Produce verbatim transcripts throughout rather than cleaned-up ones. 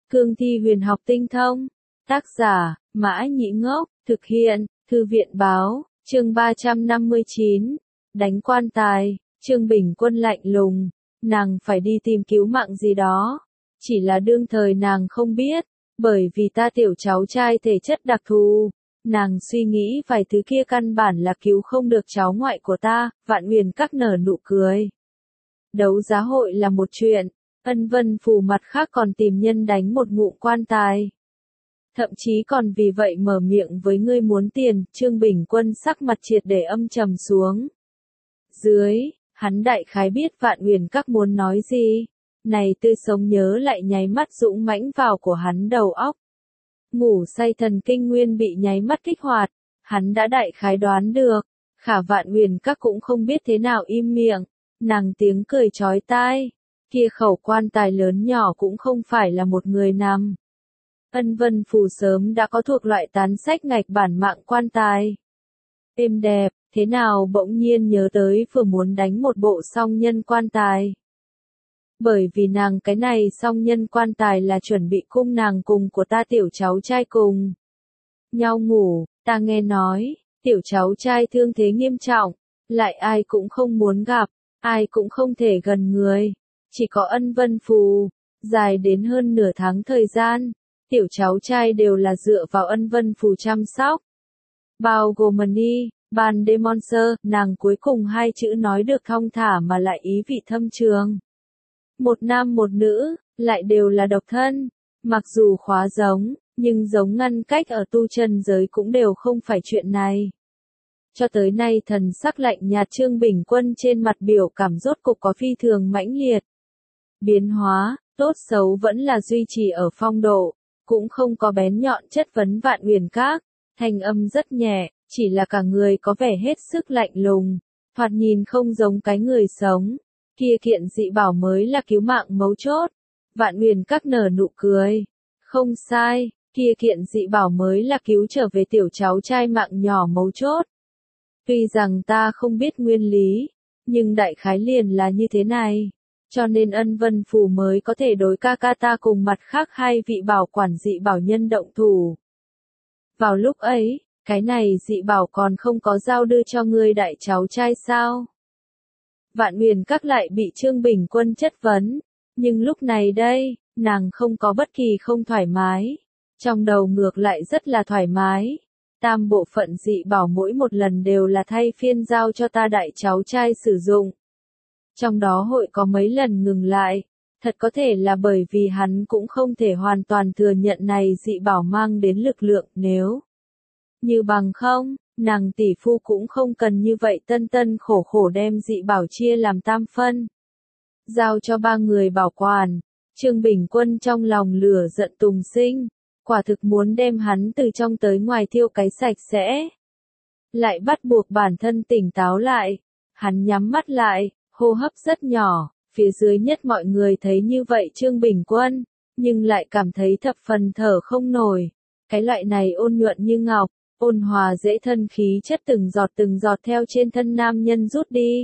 Cương thi huyền học tinh thông. Tác giả, Mã Nhĩ Ngốc, thực hiện, Thư viện báo, chương ba trăm năm mươi chín. Đánh quan tài, Trương Bình Quân lạnh lùng, nàng phải đi tìm cứu mạng gì đó. Chỉ là đương thời nàng không biết, bởi vì ta tiểu cháu trai thể chất đặc thù. Nàng suy nghĩ vài thứ kia căn bản là cứu không được cháu ngoại của ta, Vạn Huyền Các nở nụ cười. Đấu giá hội là một chuyện, Ân Vân Phù mặt khác còn tìm nhân đánh một ngụm quan tài. Thậm chí còn vì vậy mở miệng với ngươi muốn tiền, Trương Bình Quân sắc mặt triệt để âm trầm xuống. Dưới, hắn đại khái biết Vạn Huyền Các muốn nói gì. Này tươi sống nhớ lại nháy mắt dũng mãnh vào của hắn đầu óc. Ngủ say thần kinh nguyên bị nháy mắt kích hoạt, hắn đã đại khái đoán được, Khả Vạn Huyền Các cũng không biết thế nào im miệng, nàng tiếng cười chói tai, kia khẩu quan tài lớn nhỏ cũng không phải là một người nằm. Ân Vân Phù sớm đã có thuộc loại tán sách ngạch bản mạng quan tài. Êm đẹp, thế nào bỗng nhiên nhớ tới vừa muốn đánh một bộ song nhân quan tài. Bởi vì nàng cái này song nhân quan tài là chuẩn bị cung nàng cùng của ta tiểu cháu trai cùng nhau ngủ, ta nghe nói, tiểu cháu trai thương thế nghiêm trọng, lại ai cũng không muốn gặp, ai cũng không thể gần người, chỉ có Ân Vân Phù, dài đến hơn nửa tháng thời gian, tiểu cháu trai đều là dựa vào Ân Vân Phù chăm sóc. Bao gồm Mani, Ban Demon Sơ, nàng cuối cùng hai chữ nói được thong thả mà lại ý vị thâm trường. Một nam một nữ, lại đều là độc thân, mặc dù khóa giống, nhưng giống ngăn cách ở tu chân giới cũng đều không phải chuyện này. Cho tới nay thần sắc lạnh nhạt Trương Bình Quân trên mặt biểu cảm rốt cục có phi thường mãnh liệt. Biến hóa, tốt xấu vẫn là duy trì ở phong độ, cũng không có bén nhọn chất vấn Vạn Huyền Các, thanh âm rất nhẹ, chỉ là cả người có vẻ hết sức lạnh lùng, thoạt nhìn không giống cái người sống. Kia kiện dị bảo mới là cứu mạng mấu chốt. Vạn Huyền Các nở nụ cười. Không sai, kia kiện dị bảo mới là cứu trở về tiểu cháu trai mạng nhỏ mấu chốt. Tuy rằng ta không biết nguyên lý, nhưng đại khái liền là như thế này. Cho nên Ân Vân Phù mới có thể đối ca ca ta cùng mặt khác hai vị bảo quản dị bảo nhân động thủ. Vào lúc ấy, cái này dị bảo còn không có giao đưa cho ngươi đại cháu trai sao? Vạn Huyền Các lại bị Trương Bình Quân chất vấn, nhưng lúc này đây, nàng không có bất kỳ không thoải mái, trong đầu ngược lại rất là thoải mái. Tam bộ phận dị bảo mỗi một lần đều là thay phiên giao cho ta đại cháu trai sử dụng. Trong đó hội có mấy lần ngừng lại, thật có thể là bởi vì hắn cũng không thể hoàn toàn thừa nhận này dị bảo mang đến lực lượng nếu như bằng không. Nàng tỷ phu cũng không cần như vậy tân tân khổ khổ đem dị bảo chia làm tam phân. Giao cho ba người bảo quản, Trương Bình Quân trong lòng lửa giận tùng sinh, quả thực muốn đem hắn từ trong tới ngoài thiêu cái sạch sẽ. Lại bắt buộc bản thân tỉnh táo lại, hắn nhắm mắt lại, hô hấp rất nhỏ, phía dưới nhất mọi người thấy như vậy Trương Bình Quân, nhưng lại cảm thấy thập phần thở không nổi. Cái loại này ôn nhuận như ngọc, ôn hòa dễ thân khí chất từng giọt từng giọt theo trên thân nam nhân rút đi.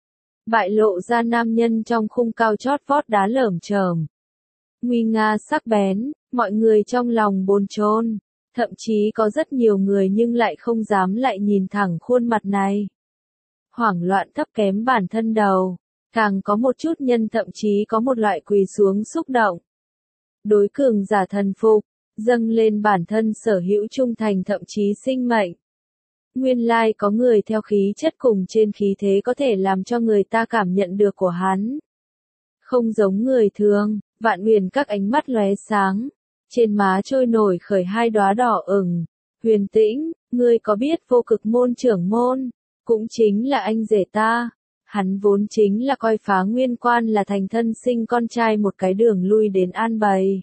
Bại lộ ra nam nhân trong khung cao chót vót đá lởm chởm. Nguy nga sắc bén, mọi người trong lòng bồn chồn, thậm chí có rất nhiều người nhưng lại không dám lại nhìn thẳng khuôn mặt này. Hoảng loạn thấp kém bản thân đầu, càng có một chút nhân thậm chí có một loại quỳ xuống xúc động. Đối cường giả thần phục, dâng lên bản thân sở hữu trung thành thậm chí sinh mệnh. Nguyên lai có người theo khí chất cùng trên khí thế có thể làm cho người ta cảm nhận được của hắn. Không giống người thường, Vạn Huyền Các ánh mắt lóe sáng, trên má trôi nổi khởi hai đóa đỏ ửng. Huyền Tĩnh, ngươi có biết Vô Cực môn trưởng môn, cũng chính là anh rể ta. Hắn vốn chính là coi Phá Nguyên Quan là thành thân sinh con trai một cái đường lui đến an bày.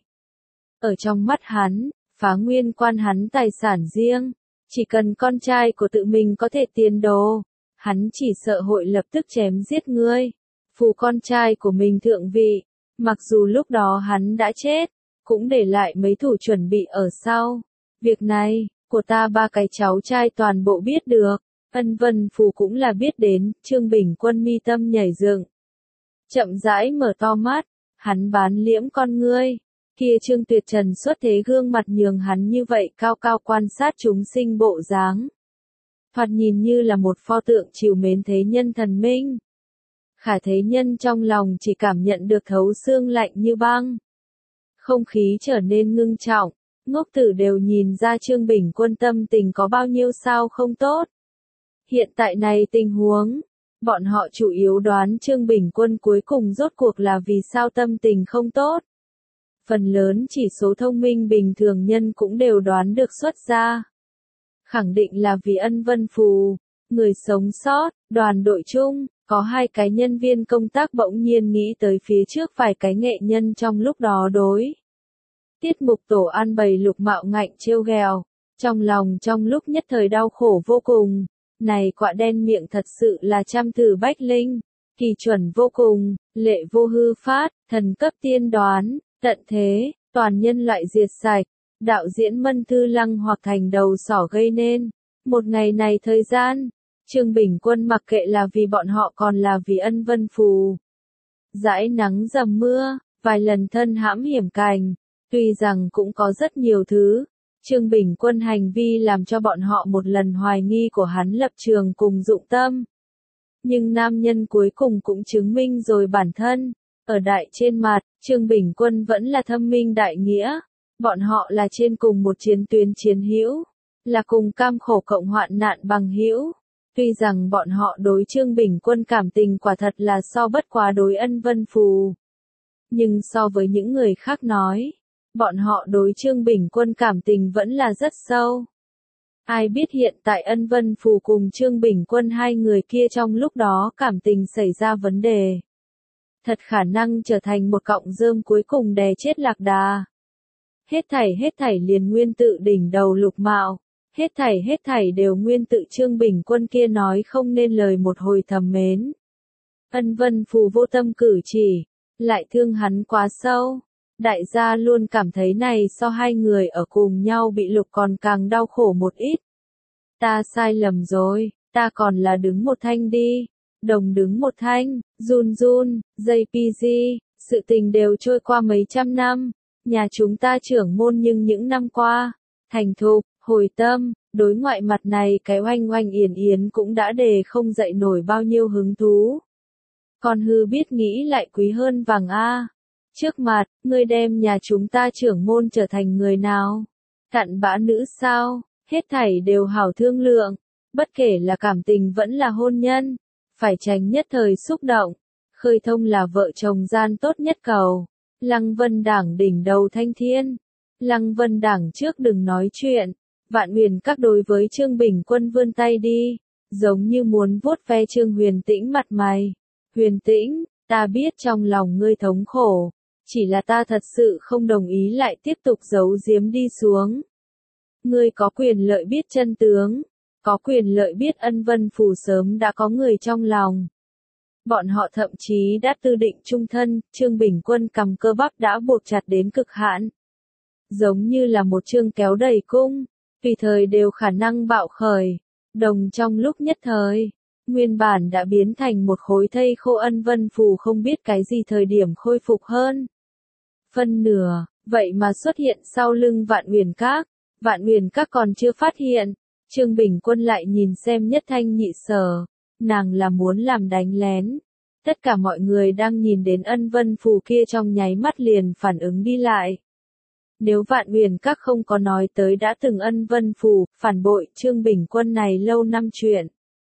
Ở trong mắt hắn, Phá Nguyên Quan hắn tài sản riêng, chỉ cần con trai của tự mình có thể tiền đồ, hắn chỉ sợ hội lập tức chém giết ngươi, phù con trai của mình thượng vị, mặc dù lúc đó hắn đã chết, cũng để lại mấy thủ chuẩn bị ở sau. Việc này, của ta ba cái cháu trai toàn bộ biết được, Ân Vân Phù cũng là biết đến, Trương Bình Quân mi tâm nhảy dựng. Chậm rãi mở to mắt, hắn bán liễm con ngươi. Kia Trương Tuyệt Trần xuất thế gương mặt nhường hắn như vậy cao cao quan sát chúng sinh bộ dáng. Thoạt nhìn như là một pho tượng trìu mến thế nhân thần minh. Khả thế nhân trong lòng chỉ cảm nhận được thấu xương lạnh như băng. Không khí trở nên ngưng trọng, ngốc tử đều nhìn ra Trương Bình Quân tâm tình có bao nhiêu sao không tốt. Hiện tại này tình huống, bọn họ chủ yếu đoán Trương Bình Quân cuối cùng rốt cuộc là vì sao tâm tình không tốt. Phần lớn chỉ số thông minh bình thường nhân cũng đều đoán được xuất ra. Khẳng định là vì Ân Vân Phù, người sống sót, đoàn đội chung, có hai cái nhân viên công tác bỗng nhiên nghĩ tới phía trước vài cái nghệ nhân trong lúc đó đối. Tiết mục tổ an bày Lục Mạo Ngạnh trêu ghẹo, trong lòng trong lúc nhất thời đau khổ vô cùng. Này quạ đen miệng thật sự là trăm thử bách linh, kỳ chuẩn vô cùng, lệ vô hư phát, thần cấp tiên đoán, tận thế, toàn nhân loại diệt sạch, đạo diễn Mân Thư Lăng hoặc thành đầu sỏ gây nên. Một ngày này thời gian, Trương Bình Quân mặc kệ là vì bọn họ còn là vì Ân Vân Phù. Dãi nắng dầm mưa, vài lần thân hãm hiểm cảnh, tuy rằng cũng có rất nhiều thứ. Trương Bình Quân hành vi làm cho bọn họ một lần hoài nghi của hắn lập trường cùng dụng tâm. Nhưng nam nhân cuối cùng cũng chứng minh rồi bản thân. Ở đại trên mặt, Trương Bình Quân vẫn là thâm minh đại nghĩa. Bọn họ là trên cùng một chiến tuyến chiến hữu, là cùng cam khổ cộng hoạn nạn bằng hữu. Tuy rằng bọn họ đối Trương Bình Quân cảm tình quả thật là so bất quá đối Ân Vân Phù. Nhưng so với những người khác nói, bọn họ đối Trương Bình Quân cảm tình vẫn là rất sâu. Ai biết hiện tại Ân Vân Phù cùng Trương Bình Quân hai người kia trong lúc đó cảm tình xảy ra vấn đề. Thật khả năng trở thành một cọng rơm cuối cùng đè chết lạc đà. Hết thảy hết thảy liền nguyên tự đỉnh đầu Lục Mạo. Hết thảy hết thảy đều nguyên tự Trương Bình Quân kia nói không nên lời một hồi thầm mến. Ân Vân Phù vô tâm cử chỉ, lại thương hắn quá sâu. Đại gia luôn cảm thấy này so hai người ở cùng nhau bị Lục còn càng đau khổ một ít. Ta sai lầm rồi, ta còn là đứng một thanh đi. Đồng đứng một thanh, run run, jê pê giê, sự tình đều trôi qua mấy trăm năm. Nhà chúng ta trưởng môn nhưng những năm qua, thành thục, hồi tâm, đối ngoại mặt này cái oanh oanh yển yến cũng đã đề không dậy nổi bao nhiêu hứng thú. Còn hư biết nghĩ lại quý hơn vàng a. Trước mặt, ngươi đem nhà chúng ta trưởng môn trở thành người nào? Cặn bã nữ sao? Hết thảy đều hảo thương lượng. Bất kể là cảm tình vẫn là hôn nhân. Phải tránh nhất thời xúc động. Khơi thông là vợ chồng gian tốt nhất cầu. Lăng Vân Đảng đỉnh đầu thanh thiên. Lăng Vân Đảng trước đừng nói chuyện. Vạn Huyền Các đối với Trương Bình Quân vươn tay đi. Giống như muốn vuốt ve Trương Huyền Tĩnh mặt mày. Huyền Tĩnh, ta biết trong lòng ngươi thống khổ. Chỉ là ta thật sự không đồng ý lại tiếp tục giấu giếm đi xuống. Ngươi có quyền lợi biết chân tướng. Có quyền lợi biết Ân Vân Phù sớm đã có người trong lòng. Bọn họ thậm chí đã tư định chung thân, Trương Bình Quân cầm cơ bắp đã buộc chặt đến cực hạn. Giống như là một chương kéo đầy cung, tùy thời đều khả năng bạo khởi. Đồng trong lúc nhất thời, nguyên bản đã biến thành một khối thây khô Ân Vân Phù không biết cái gì thời điểm khôi phục hơn. Phân nửa, vậy mà xuất hiện sau lưng Vạn Huyền Các. Vạn Huyền Các còn chưa phát hiện. Trương Bình Quân lại nhìn xem Nhất Thanh Nhị Sở. Nàng là muốn làm đánh lén. Tất cả mọi người đang nhìn đến Ân Vân Phù kia trong nháy mắt liền phản ứng đi lại. Nếu Vạn Huyền Các không có nói tới đã từng Ân Vân Phù, phản bội Trương Bình Quân này lâu năm chuyện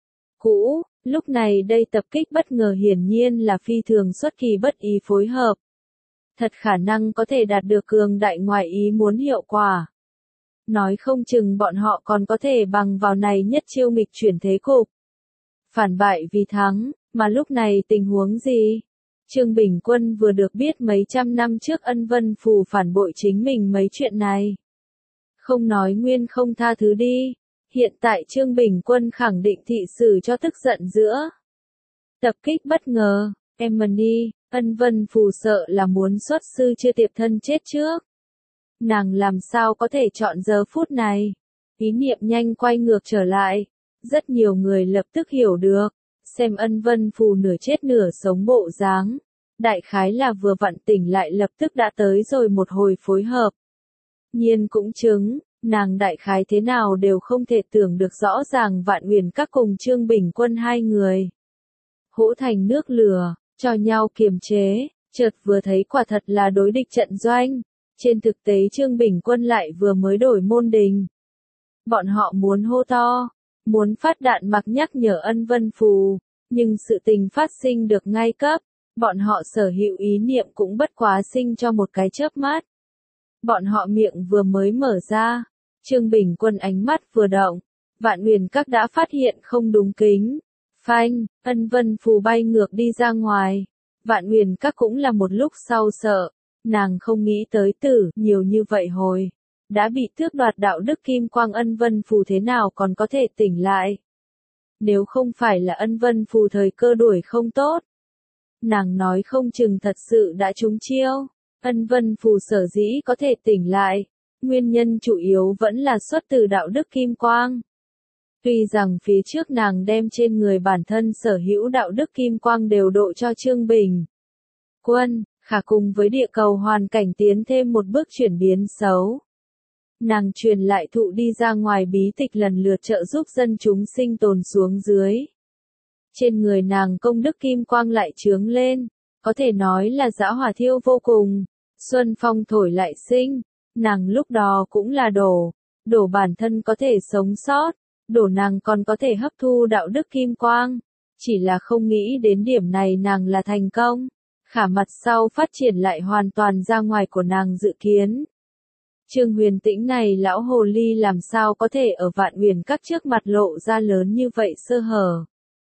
cũ, lúc này đây tập kích bất ngờ hiển nhiên là phi thường xuất kỳ bất ý phối hợp. Thật khả năng có thể đạt được cường đại ngoài ý muốn hiệu quả. Nói không chừng bọn họ còn có thể bằng vào này nhất chiêu nghịch chuyển thế cục. Phản bại vì thắng, mà lúc này tình huống gì? Trương Bình Quân vừa được biết mấy trăm năm trước Ân Vân Phù phản bội chính mình mấy chuyện này. Không nói nguyên không tha thứ đi. Hiện tại Trương Bình Quân khẳng định thị xử cho tức giận giữa. Tập kích bất ngờ, Emily, Ân Vân Phù sợ là muốn xuất sư chưa tiệp thân chết trước. Nàng làm sao có thể chọn giờ phút này? Ý niệm nhanh quay ngược trở lại. Rất nhiều người lập tức hiểu được. Xem Ân Vân Phù nửa chết nửa sống bộ dáng. đại khái là vừa vặn tỉnh lại lập tức đã tới rồi một hồi phối hợp. Nhiên cũng chứng, nàng đại khái thế nào đều không thể tưởng được rõ ràng Vạn Uyển Các cùng Trương Bình Quân hai người. Hỗ thành nước lửa, cho nhau kiềm chế, chợt vừa thấy quả thật là đối địch trận doanh. Trên thực tế Trương Bình Quân lại vừa mới đổi môn đình. Bọn họ muốn hô to, muốn phát đạn mặc nhắc nhở Ân Vân Phù, nhưng sự tình phát sinh được ngay cấp, bọn họ sở hữu ý niệm cũng bất quá sinh cho một cái chớp mắt. Bọn họ miệng vừa mới mở ra, Trương Bình Quân ánh mắt vừa động, Vạn Uyển Các đã phát hiện không đúng kính. Phanh, Ân Vân Phù bay ngược đi ra ngoài. Vạn Uyển Các cũng là một lúc sau sợ, nàng không nghĩ tới tử nhiều như vậy hồi. Đã bị tước đoạt đạo đức kim quang Ân Vân Phù thế nào còn có thể tỉnh lại. Nếu không phải là Ân Vân Phù thời cơ đuổi không tốt. Nàng nói không chừng thật sự đã trúng chiêu. Ân Vân Phù sở dĩ có thể tỉnh lại. Nguyên nhân chủ yếu vẫn là xuất từ đạo đức kim quang. Tuy rằng phía trước nàng đem trên người bản thân sở hữu đạo đức kim quang đều độ cho Trương Bình Quân, khả cùng với địa cầu hoàn cảnh tiến thêm một bước chuyển biến xấu. Nàng truyền lại thụ đi ra ngoài bí tịch lần lượt trợ giúp dân chúng sinh tồn xuống dưới. Trên người nàng công đức kim quang lại chướng lên, có thể nói là dã hỏa thiêu vô cùng, xuân phong thổi lại sinh, nàng lúc đó cũng là đổ, đổ bản thân có thể sống sót, đổ nàng còn có thể hấp thu đạo đức kim quang, chỉ là không nghĩ đến điểm này nàng là thành công, khả mặt sau phát triển lại hoàn toàn ra ngoài của nàng dự kiến. Trương Huyền Tĩnh này lão hồ ly làm sao có thể ở Vạn Uyển Các trước mặt lộ ra lớn như vậy sơ hở.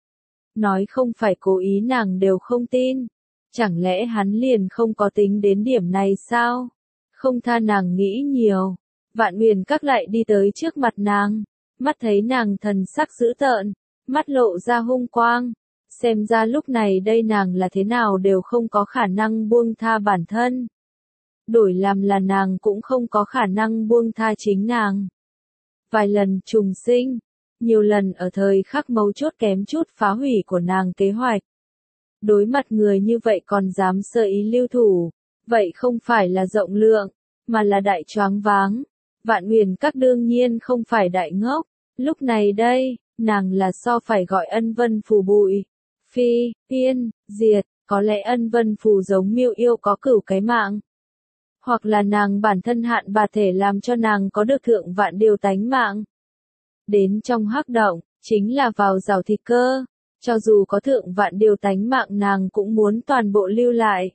Nói không phải cố ý nàng đều không tin. Chẳng lẽ hắn liền không có tính đến điểm này sao? Không tha nàng nghĩ nhiều. Vạn Uyển Các lại đi tới trước mặt nàng. Mắt thấy nàng thần sắc dữ tợn. Mắt lộ ra hung quang. Xem ra lúc này đây nàng là thế nào đều không có khả năng buông tha bản thân. Đổi làm là nàng cũng không có khả năng buông tha chính nàng. Vài lần trùng sinh, nhiều lần ở thời khắc mấu chốt kém chút phá hủy của nàng kế hoạch. Đối mặt người như vậy còn dám sơ ý lưu thủ, vậy không phải là rộng lượng, mà là đại choáng váng. Vạn Uyển Các đương nhiên không phải đại ngốc, lúc này đây, nàng là so phải gọi Ân Vân Phù bụi, phi, tiên, diệt, có lẽ Ân Vân Phù giống miêu yêu có cửu cái mạng. Hoặc là nàng bản thân hạn bà thể làm cho nàng có được thượng vạn điều tánh mạng. Đến trong hắc động, chính là vào rào thịt cơ, cho dù có thượng vạn điều tánh mạng nàng cũng muốn toàn bộ lưu lại.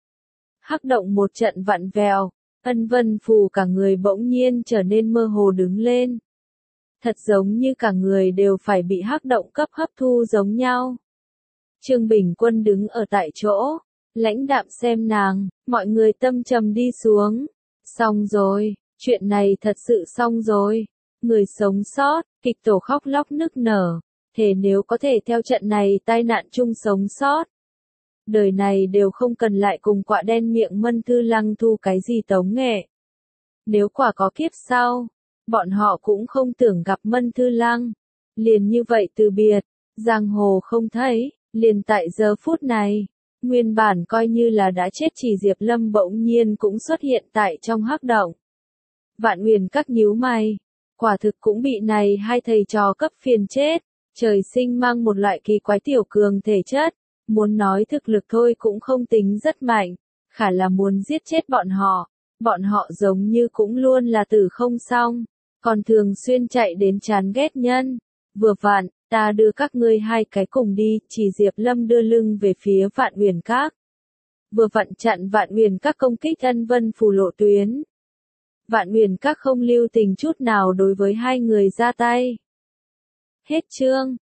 Hắc động một trận vặn vèo, Ân Vân Phù cả người bỗng nhiên trở nên mơ hồ đứng lên. Thật giống như cả người đều phải bị hắc động cấp hấp thu giống nhau. Trương Bình Quân đứng ở tại chỗ. Lãnh đạm xem nàng, mọi người tâm trầm đi xuống. Xong rồi, chuyện này thật sự xong rồi. Người sống sót, kịch tổ khóc lóc nức nở. Thế nếu có thể theo trận này tai nạn chung sống sót. Đời này đều không cần lại cùng quạ đen miệng Mân Thư Lăng thu cái gì tống nghệ. Nếu quả có kiếp sau, bọn họ cũng không tưởng gặp Mân Thư Lăng. Liền như vậy từ biệt, giang hồ không thấy, liền tại giờ phút này. Nguyên bản coi như là đã chết chỉ Diệp Lâm bỗng nhiên cũng xuất hiện tại trong hắc động. Vạn Uyển Các nhíu mày, quả thực cũng bị này hai thầy trò cấp phiền chết, trời sinh mang một loại kỳ quái tiểu cường thể chất, muốn nói thực lực thôi cũng không tính rất mạnh, khả là muốn giết chết bọn họ, bọn họ giống như cũng luôn là tử không xong, còn thường xuyên chạy đến chán ghét nhân, vừa vặn. Ta đưa các ngươi hai cái cùng đi, chỉ Diệp Lâm đưa lưng về phía Vạn Uyển Các. Vừa vặn chặn Vạn Uyển Các công kích Ân Vân Phù lộ tuyến. Vạn Uyển Các không lưu tình chút nào đối với hai người ra tay. Hết chương.